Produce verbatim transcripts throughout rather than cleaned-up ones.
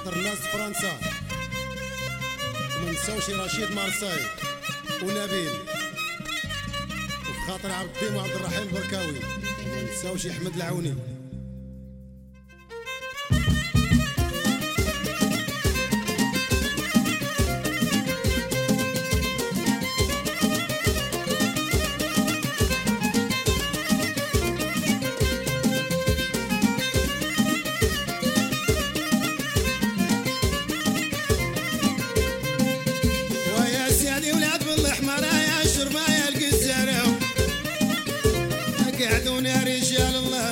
خاطر الناس فرنسا، وما نساوش رشيد مارساي ونبيل، وفي خاطر عبد الدين وعبد الرحيم البركاوي، وما نساوش احمد العوني. قعدون يا رجال الله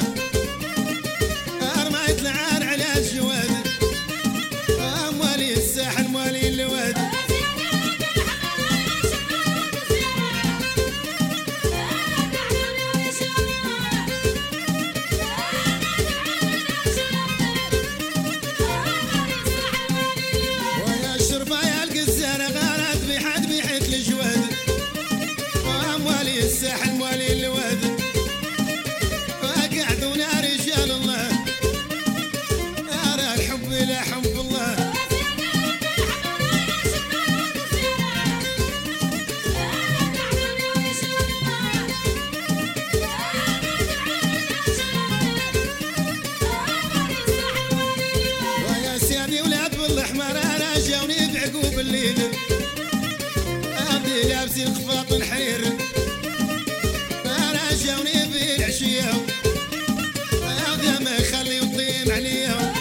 رميت العار على الجواد، موالي الساحل موالي الواد، ويا الشرفة يا القزارة غارت بحد بيحت الجواد، موالي الساحل موالي الواد، لا حب الله ويا سيدي ولاد بالاحمر انا جاوني بعقوب الليل، ابدي لابسي الخفاط الحرير، انا جاوني بالعشيه هذا ما يخلي يطين عليهم،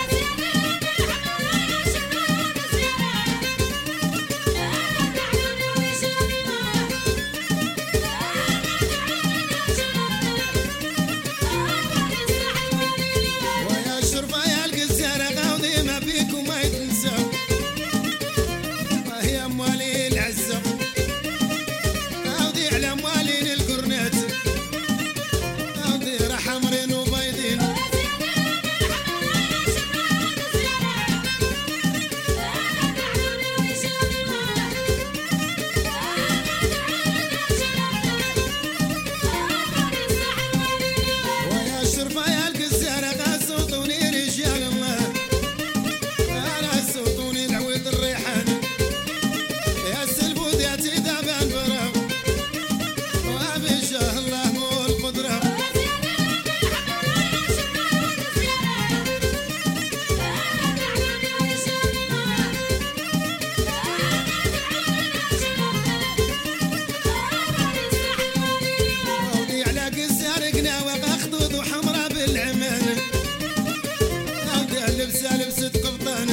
لبسه لبسة قبطان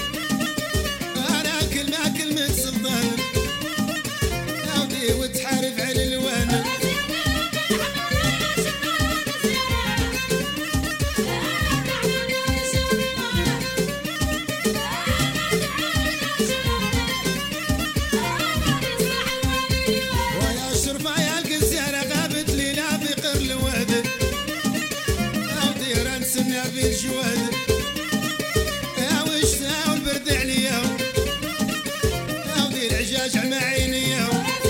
انا كلمة كلمة سلطان، اودي وتحارب على الالوان، ويا الشرفة يا القزارة غابت لي نافق الواد، اودي رنسنا بالجواد مع عيني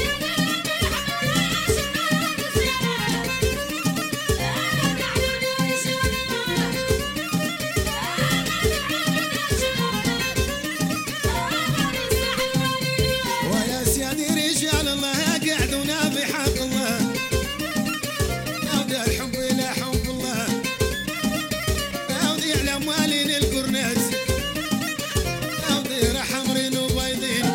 ويا سيادي رجال الله قعدونا بحق الله، أودي الحب لا حب الله، أودي على أموالين القرنات، أودي راح أمرين وبيضين،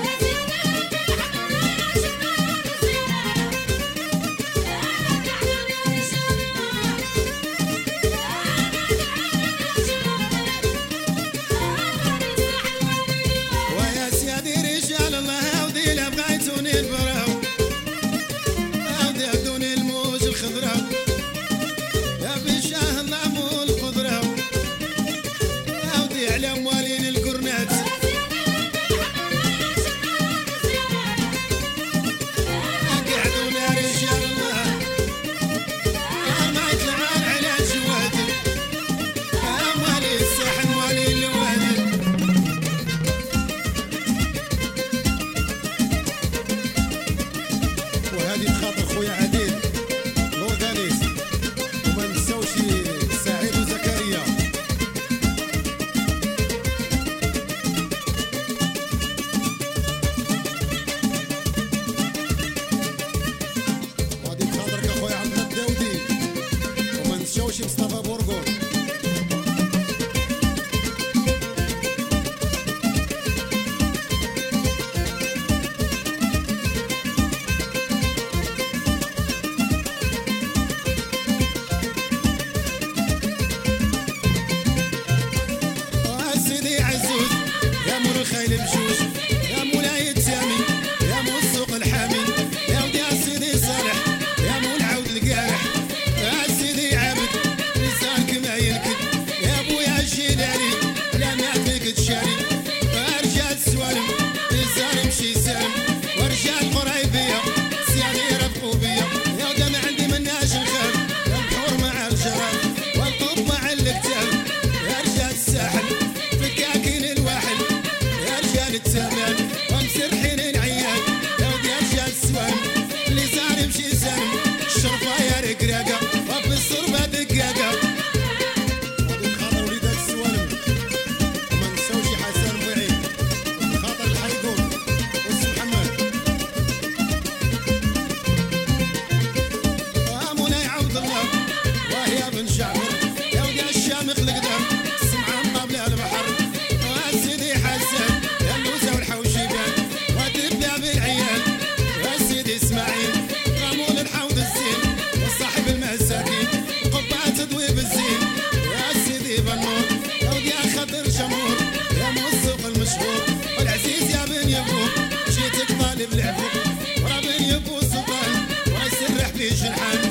فيش الحال